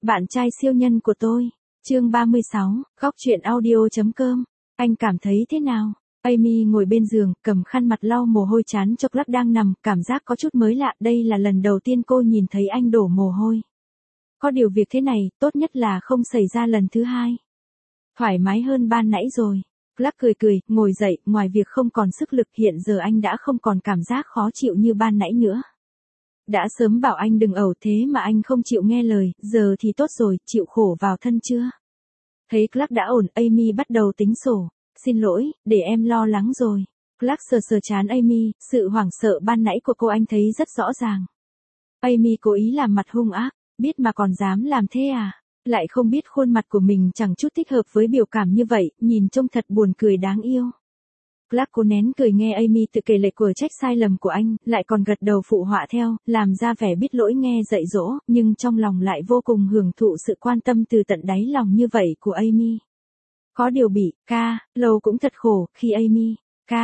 Bạn trai siêu nhân của tôi. Chương 36, góc truyện audio.com. Anh cảm thấy thế nào? Amy ngồi bên giường, cầm khăn mặt lau mồ hôi chán cho Clark đang nằm, cảm giác có chút mới lạ, đây là lần đầu tiên cô nhìn thấy anh đổ mồ hôi. Có điều việc thế này, tốt nhất là không xảy ra lần thứ hai. Thoải mái hơn ban nãy rồi. Clark cười cười, ngồi dậy, ngoài việc không còn sức lực hiện giờ anh đã không còn cảm giác khó chịu như ban nãy nữa. Đã sớm bảo anh đừng ẩu thế mà anh không chịu nghe lời, giờ thì tốt rồi, chịu khổ vào thân chưa? Thấy Clark đã ổn, Amy bắt đầu tính sổ. Xin lỗi, để em lo lắng rồi. Clark sờ sờ trán Amy, sự hoảng sợ ban nãy của cô anh thấy rất rõ ràng. Amy cố ý làm mặt hung ác, biết mà còn dám làm thế à? Lại không biết khuôn mặt của mình chẳng chút thích hợp với biểu cảm như vậy, nhìn trông thật buồn cười đáng yêu. Clark cố nén cười nghe Amy tự kể lể của trách sai lầm của anh, lại còn gật đầu phụ họa theo, làm ra vẻ biết lỗi nghe dạy dỗ, nhưng trong lòng lại vô cùng hưởng thụ sự quan tâm từ tận đáy lòng như vậy của Amy. Có điều bị, lâu cũng thật khổ, khi Amy,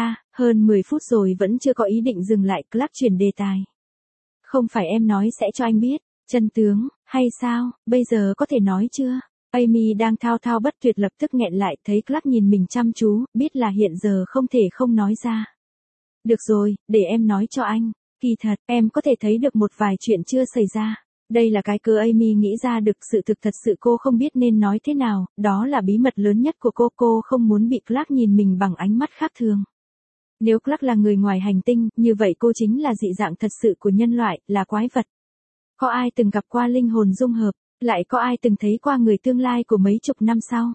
hơn 10 phút rồi vẫn chưa có ý định dừng lại, Clark chuyển đề tài. Không phải em nói sẽ cho anh biết, chân tướng, hay sao, bây giờ có thể nói chưa? Amy đang thao thao bất tuyệt lập tức nghẹn lại, thấy Clark nhìn mình chăm chú, biết là hiện giờ không thể không nói ra. Được rồi, để em nói cho anh. Kỳ thật, em có thể thấy được một vài chuyện chưa xảy ra. Đây là cái cớ Amy nghĩ ra được, sự thực thật sự cô không biết nên nói thế nào, đó là bí mật lớn nhất của cô không muốn bị Clark nhìn mình bằng ánh mắt khác thường. Nếu Clark là người ngoài hành tinh, như vậy cô chính là dị dạng thật sự của nhân loại, là quái vật. Có ai từng gặp qua linh hồn dung hợp? Lại có ai từng thấy qua người tương lai của mấy chục năm sau?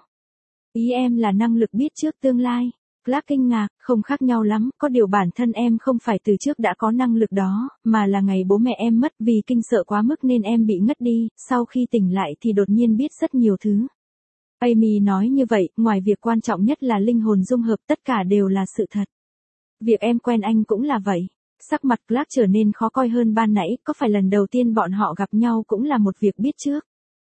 Ý em là năng lực biết trước tương lai. Clark kinh ngạc, không khác nhau lắm, có điều bản thân em không phải từ trước đã có năng lực đó, mà là ngày bố mẹ em mất vì kinh sợ quá mức nên em bị ngất đi, sau khi tỉnh lại thì đột nhiên biết rất nhiều thứ. Amy nói như vậy, ngoài việc quan trọng nhất là linh hồn dung hợp tất cả đều là sự thật. Việc em quen anh cũng là vậy. Sắc mặt Clark trở nên khó coi hơn ban nãy, có phải lần đầu tiên bọn họ gặp nhau cũng là một việc biết trước.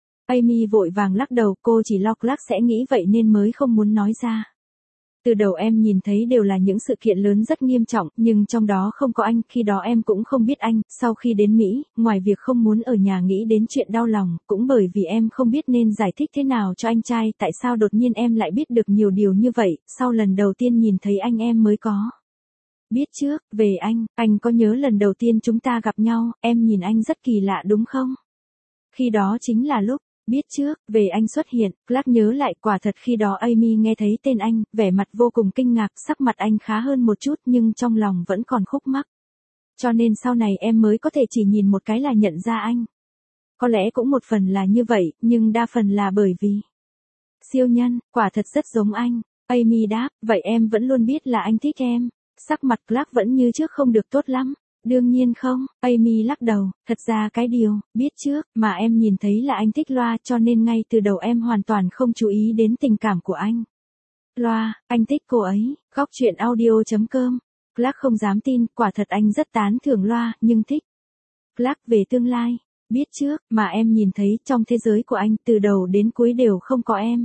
Amy vội vàng lắc đầu, cô chỉ lo Clark sẽ nghĩ vậy nên mới không muốn nói ra. Từ đầu em nhìn thấy đều là những sự kiện lớn rất nghiêm trọng, nhưng trong đó không có anh, khi đó em cũng không biết anh, sau khi đến Mỹ, ngoài việc không muốn ở nhà nghĩ đến chuyện đau lòng, cũng bởi vì em không biết nên giải thích thế nào cho anh trai, tại sao đột nhiên em lại biết được nhiều điều như vậy, sau lần đầu tiên nhìn thấy anh em mới có. Biết trước, về anh có nhớ lần đầu tiên chúng ta gặp nhau, em nhìn anh rất kỳ lạ đúng không? Khi đó chính là lúc, biết trước, về anh xuất hiện, Clark nhớ lại quả thật khi đó Amy nghe thấy tên anh, vẻ mặt vô cùng kinh ngạc, sắc mặt anh khá hơn một chút nhưng trong lòng vẫn còn khúc mắc. Cho nên sau này em mới có thể chỉ nhìn một cái là nhận ra anh. Có lẽ cũng một phần là như vậy, nhưng đa phần là bởi vì siêu nhân, quả thật rất giống anh. Amy đáp, vậy em vẫn luôn biết là anh thích em. Sắc mặt Clark vẫn như trước không được tốt lắm. Đương nhiên không, Amy lắc đầu, thật ra cái điều, biết trước, mà em nhìn thấy là anh thích Loa cho nên ngay từ đầu em hoàn toàn không chú ý đến tình cảm của anh. Loa, anh thích cô ấy, góc truyện audio.com. Clark không dám tin, quả thật anh rất tán thưởng Loa, nhưng thích. Clark về tương lai, biết trước, mà em nhìn thấy trong thế giới của anh từ đầu đến cuối đều không có em.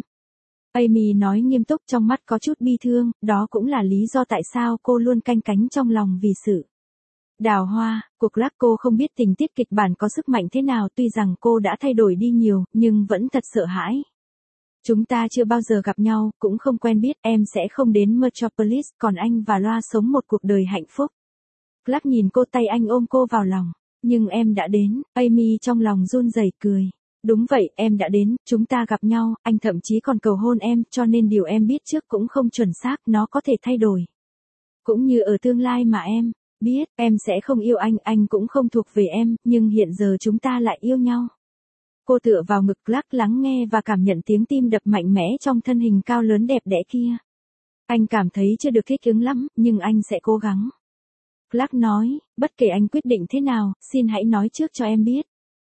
Amy nói nghiêm túc trong mắt có chút bi thương, đó cũng là lý do tại sao cô luôn canh cánh trong lòng vì sự đào hoa của Clark. Cô không biết tình tiết kịch bản có sức mạnh thế nào, tuy rằng cô đã thay đổi đi nhiều, nhưng vẫn thật sợ hãi. Chúng ta chưa bao giờ gặp nhau, cũng không quen biết, em sẽ không đến Metropolis, còn anh và Loa sống một cuộc đời hạnh phúc. Clark nhìn cô, tay anh ôm cô vào lòng. Nhưng em đã đến, Amy trong lòng run rẩy cười. Đúng vậy, em đã đến, chúng ta gặp nhau, anh thậm chí còn cầu hôn em, cho nên điều em biết trước cũng không chuẩn xác, nó có thể thay đổi. Cũng như ở tương lai mà em biết, em sẽ không yêu anh cũng không thuộc về em, nhưng hiện giờ chúng ta lại yêu nhau. Cô tựa vào ngực Clark lắng nghe và cảm nhận tiếng tim đập mạnh mẽ trong thân hình cao lớn đẹp đẽ kia. Anh cảm thấy chưa được thích ứng lắm, nhưng anh sẽ cố gắng. Clark nói, bất kể anh quyết định thế nào, xin hãy nói trước cho em biết.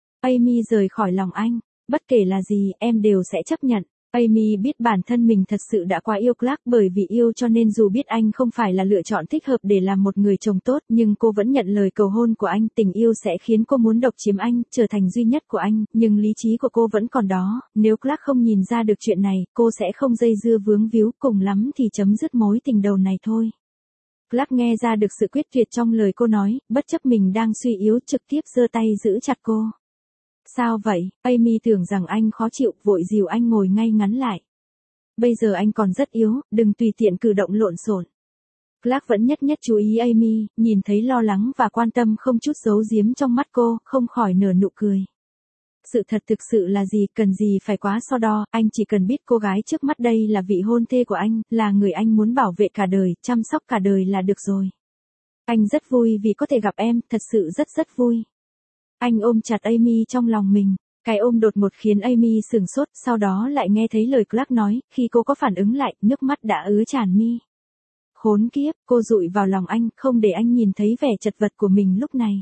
Amy rời khỏi lòng anh, bất kể là gì, em đều sẽ chấp nhận. Amy biết bản thân mình thật sự đã quá yêu Clark, bởi vì yêu cho nên dù biết anh không phải là lựa chọn thích hợp để làm một người chồng tốt, nhưng cô vẫn nhận lời cầu hôn của anh. Tình yêu sẽ khiến cô muốn độc chiếm anh, trở thành duy nhất của anh, nhưng lý trí của cô vẫn còn đó, nếu Clark không nhìn ra được chuyện này, cô sẽ không dây dưa vướng víu, cùng lắm thì chấm dứt mối tình đầu này thôi. Clark nghe ra được sự quyết tuyệt trong lời cô nói, bất chấp mình đang suy yếu trực tiếp giơ tay giữ chặt cô. Sao vậy? Amy tưởng rằng anh khó chịu, vội dìu anh ngồi ngay ngắn lại. Bây giờ anh còn rất yếu, đừng tùy tiện cử động lộn xộn. Clark vẫn nhất nhất chú ý Amy, nhìn thấy lo lắng và quan tâm không chút giấu giếm trong mắt cô, không khỏi nở nụ cười. Sự thật thực sự là gì, cần gì phải quá so đo, anh chỉ cần biết cô gái trước mắt đây là vị hôn thê của anh, là người anh muốn bảo vệ cả đời, chăm sóc cả đời là được rồi. Anh rất vui vì có thể gặp em, thật sự rất rất vui. Anh ôm chặt Amy trong lòng mình. Cái ôm đột ngột khiến Amy sửng sốt, sau đó lại nghe thấy lời Clark nói, khi cô có phản ứng lại, nước mắt đã ứa tràn mi. Khốn kiếp, cô dụi vào lòng anh, không để anh nhìn thấy vẻ chật vật của mình lúc này.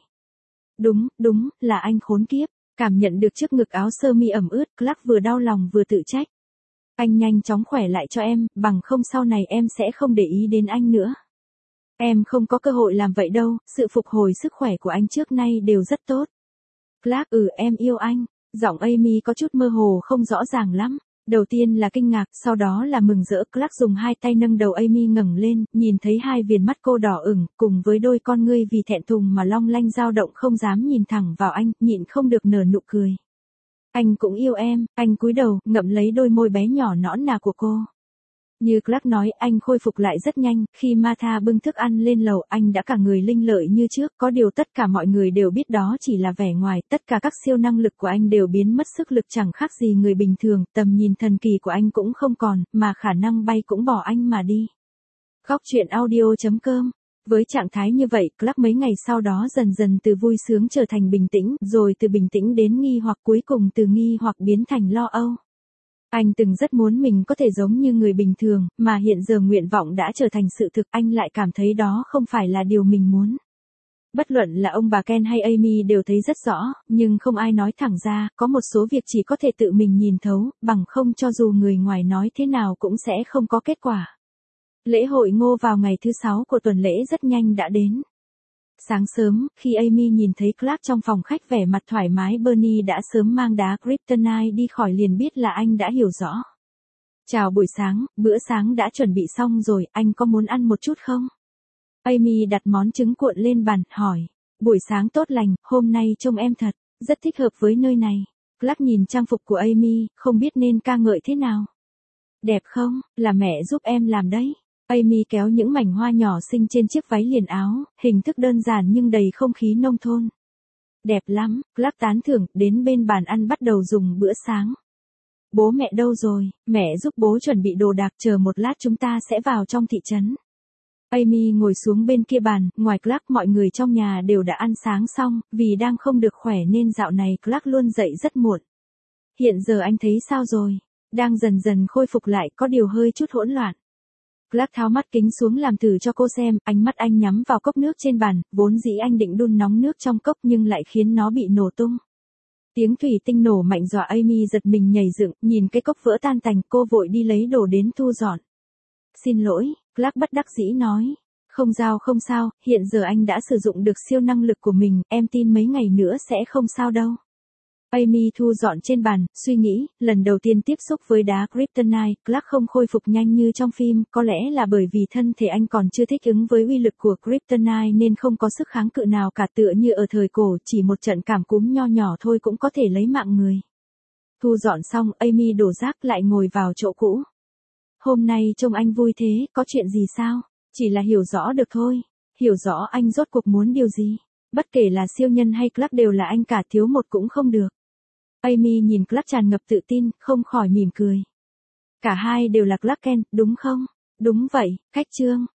Đúng, là anh khốn kiếp. Cảm nhận được chiếc ngực áo sơ mi ẩm ướt, Clark vừa đau lòng vừa tự trách. Anh nhanh chóng khỏe lại cho em, bằng không sau này em sẽ không để ý đến anh nữa. Em không có cơ hội làm vậy đâu, sự phục hồi sức khỏe của anh trước nay đều rất tốt. Clark, em yêu anh. Giọng Amy có chút mơ hồ không rõ ràng lắm. Đầu tiên là kinh ngạc, sau đó là mừng rỡ. Clark dùng hai tay nâng đầu Amy ngẩng lên, nhìn thấy hai viền mắt cô đỏ ửng, cùng với đôi con ngươi vì thẹn thùng mà long lanh dao động không dám nhìn thẳng vào anh, nhịn không được nở nụ cười. Anh cũng yêu em, anh cúi đầu, ngậm lấy đôi môi bé nhỏ nõn nà của cô. Như Clark nói, anh khôi phục lại rất nhanh, khi Martha bưng thức ăn lên lầu, anh đã cả người linh lợi như trước, có điều tất cả mọi người đều biết đó chỉ là vẻ ngoài, tất cả các siêu năng lực của anh đều biến mất sức lực chẳng khác gì người bình thường, tầm nhìn thần kỳ của anh cũng không còn, mà khả năng bay cũng bỏ anh mà đi. Góc truyện audio.com. Với trạng thái như vậy, Clark mấy ngày sau đó dần dần từ vui sướng trở thành bình tĩnh, rồi từ bình tĩnh đến nghi hoặc, cuối cùng từ nghi hoặc biến thành lo âu. Anh từng rất muốn mình có thể giống như người bình thường, mà hiện giờ nguyện vọng đã trở thành sự thực, anh lại cảm thấy đó không phải là điều mình muốn. Bất luận là ông bà Ken hay Amy đều thấy rất rõ, nhưng không ai nói thẳng ra, có một số việc chỉ có thể tự mình nhìn thấu, bằng không cho dù người ngoài nói thế nào cũng sẽ không có kết quả. Lễ hội ngô vào ngày thứ 6 của tuần lễ rất nhanh đã đến. Sáng sớm, khi Amy nhìn thấy Clark trong phòng khách vẻ mặt thoải mái, Bernie đã sớm mang đá kryptonite đi khỏi, liền biết là anh đã hiểu rõ. Chào buổi sáng, bữa sáng đã chuẩn bị xong rồi, anh có muốn ăn một chút không? Amy đặt món trứng cuộn lên bàn, hỏi. Buổi sáng tốt lành, hôm nay trông em thật, rất thích hợp với nơi này. Clark nhìn trang phục của Amy, không biết nên ca ngợi thế nào. Đẹp không, là mẹ giúp em làm đấy. Amy kéo những mảnh hoa nhỏ xinh trên chiếc váy liền áo, hình thức đơn giản nhưng đầy không khí nông thôn. Đẹp lắm, Clark tán thưởng, đến bên bàn ăn bắt đầu dùng bữa sáng. Bố mẹ đâu rồi, mẹ giúp bố chuẩn bị đồ đạc, chờ một lát chúng ta sẽ vào trong thị trấn. Amy ngồi xuống bên kia bàn, ngoài Clark mọi người trong nhà đều đã ăn sáng xong, vì đang không được khỏe nên dạo này Clark luôn dậy rất muộn. Hiện giờ anh thấy sao rồi? Đang dần dần khôi phục lại, có điều hơi chút hỗn loạn. Clark tháo mắt kính xuống làm thử cho cô xem, ánh mắt anh nhắm vào cốc nước trên bàn, vốn dĩ anh định đun nóng nước trong cốc nhưng lại khiến nó bị nổ tung. Tiếng thủy tinh nổ mạnh dọa Amy giật mình nhảy dựng, nhìn cái cốc vỡ tan tành, cô vội đi lấy đồ đến thu dọn. Xin lỗi, Clark bất đắc dĩ nói. Không sao, hiện giờ anh đã sử dụng được siêu năng lực của mình, em tin mấy ngày nữa sẽ không sao đâu. Amy thu dọn trên bàn, suy nghĩ, lần đầu tiên tiếp xúc với đá kryptonite, Clark không khôi phục nhanh như trong phim, có lẽ là bởi vì thân thể anh còn chưa thích ứng với uy lực của kryptonite nên không có sức kháng cự nào cả, tựa như ở thời cổ, chỉ một trận cảm cúm nho nhỏ thôi cũng có thể lấy mạng người. Thu dọn xong, Amy đổ rác lại ngồi vào chỗ cũ. Hôm nay trông anh vui thế, có chuyện gì sao? Chỉ là hiểu rõ được thôi. Hiểu rõ anh rốt cuộc muốn điều gì? Bất kể là siêu nhân hay Clark đều là anh cả, thiếu một cũng không được. Amy nhìn Clark tràn ngập tự tin, không khỏi mỉm cười. Cả hai đều là Clark Kent, đúng không? Đúng vậy, khách trương.